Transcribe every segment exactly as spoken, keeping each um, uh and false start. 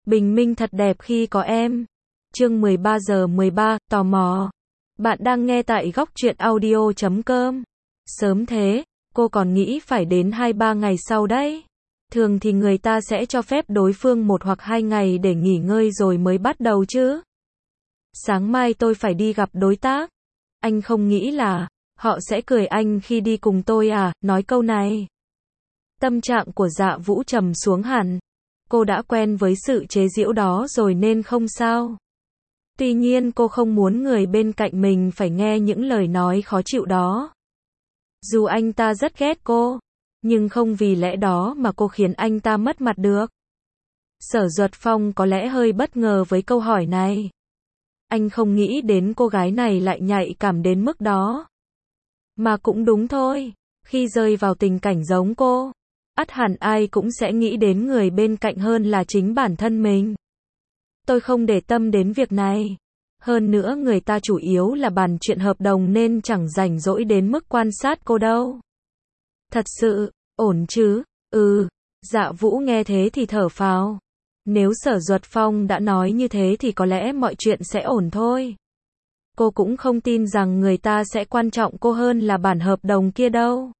Bình minh thật đẹp khi có em. Chương mười ba giờ mười ba, tò mò. Bạn đang nghe tại góc truyện audio chấm com. Sớm thế, cô còn nghĩ phải đến hai ba ngày sau đấy. Thường thì người ta sẽ cho phép đối phương một hoặc hai ngày để nghỉ ngơi rồi mới bắt đầu chứ. Sáng mai tôi phải đi gặp đối tác. Anh không nghĩ là họ sẽ cười anh khi đi cùng tôi à? Nói câu này, tâm trạng của Dạ Vũ trầm xuống hẳn. Cô đã quen với sự chế giễu đó rồi nên không sao. Tuy nhiên cô không muốn người bên cạnh mình phải nghe những lời nói khó chịu đó. Dù anh ta rất ghét cô, nhưng không vì lẽ đó mà cô khiến anh ta mất mặt được. Sở Duật Phong có lẽ hơi bất ngờ với câu hỏi này. Anh không nghĩ đến cô gái này lại nhạy cảm đến mức đó. Mà cũng đúng thôi, khi rơi vào tình cảnh giống cô, ắt hẳn ai cũng sẽ nghĩ đến người bên cạnh hơn là chính bản thân mình. Tôi không để tâm đến việc này. Hơn nữa người ta chủ yếu là bàn chuyện hợp đồng nên chẳng rảnh rỗi đến mức quan sát cô đâu. Thật sự, ổn chứ? Ừ. Dạ Vũ nghe thế thì thở phào. Nếu Sở Duật Phong đã nói như thế thì có lẽ mọi chuyện sẽ ổn thôi. Cô cũng không tin rằng người ta sẽ quan trọng cô hơn là bản hợp đồng kia đâu.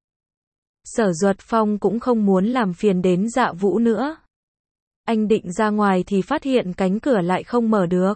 Sở Duật Phong cũng không muốn làm phiền đến Dạ Vũ nữa. Anh định ra ngoài thì phát hiện cánh cửa lại không mở được.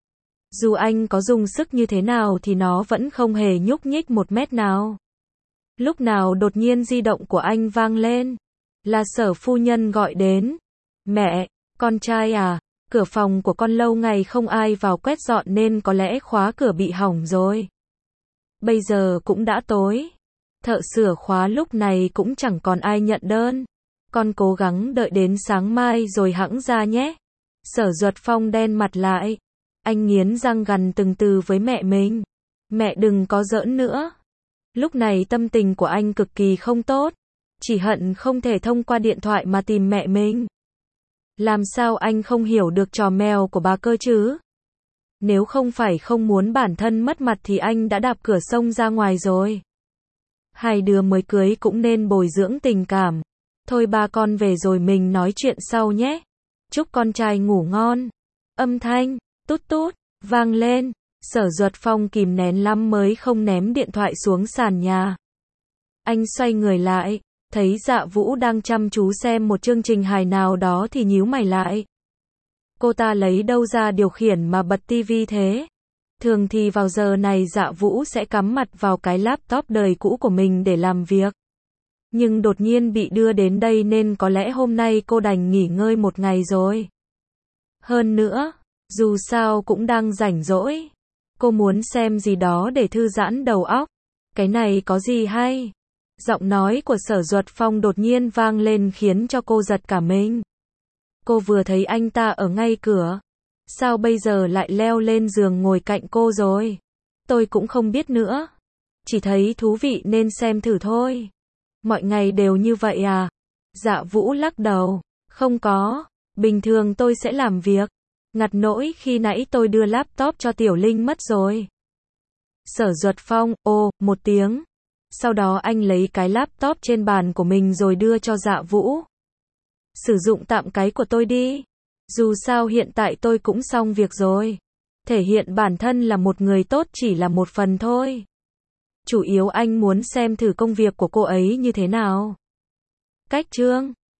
Dù anh có dùng sức như thế nào thì nó vẫn không hề nhúc nhích một mét nào. Lúc nào đột nhiên di động của anh vang lên. Là Sở phu nhân gọi đến. Mẹ, con trai à, cửa phòng của con lâu ngày không ai vào quét dọn nên có lẽ khóa cửa bị hỏng rồi. Bây giờ cũng đã tối. Thợ sửa khóa lúc này cũng chẳng còn ai nhận đơn. Con cố gắng đợi đến sáng mai rồi hẵng ra nhé. Sở Duật Phong đen mặt lại. Anh nghiến răng gằn từng từ với mẹ mình. Mẹ đừng có giỡn nữa. Lúc này tâm tình của anh cực kỳ không tốt. Chỉ hận không thể thông qua điện thoại mà tìm mẹ mình. Làm sao anh không hiểu được trò mèo của bà cơ chứ? Nếu không phải không muốn bản thân mất mặt thì anh đã đạp cửa xông ra ngoài rồi. Hai đứa mới cưới cũng nên bồi dưỡng tình cảm. Thôi ba con về rồi mình nói chuyện sau nhé. Chúc con trai ngủ ngon. Âm thanh tút tút vang lên. Sở Duật Phong kìm nén lắm mới không ném điện thoại xuống sàn nhà. Anh xoay người lại, thấy Dạ Vũ đang chăm chú xem một chương trình hài nào đó thì nhíu mày lại. Cô ta lấy đâu ra điều khiển mà bật tivi thế? Thường thì vào giờ này Dạ Vũ sẽ cắm mặt vào cái laptop đời cũ của mình để làm việc. Nhưng đột nhiên bị đưa đến đây nên có lẽ hôm nay cô đành nghỉ ngơi một ngày rồi. Hơn nữa, dù sao cũng đang rảnh rỗi. Cô muốn xem gì đó để thư giãn đầu óc. Cái này có gì hay? Giọng nói của Sở Duật Phong đột nhiên vang lên khiến cho cô giật cả mình. Cô vừa thấy anh ta ở ngay cửa. Sao bây giờ lại leo lên giường ngồi cạnh cô rồi? Tôi cũng không biết nữa. Chỉ thấy thú vị nên xem thử thôi. Mọi ngày đều như vậy à? Dạ Vũ lắc đầu. Không có. Bình thường tôi sẽ làm việc. Ngặt nỗi khi nãy tôi đưa laptop cho Tiểu Linh mất rồi. Sở Duật Phong, ô, một tiếng. Sau đó anh lấy cái laptop trên bàn của mình rồi đưa cho Dạ Vũ. Sử dụng tạm cái của tôi đi. Dù sao hiện tại tôi cũng xong việc rồi. Thể hiện bản thân là một người tốt chỉ là một phần thôi. Chủ yếu anh muốn xem thử công việc của cô ấy như thế nào. Cách chương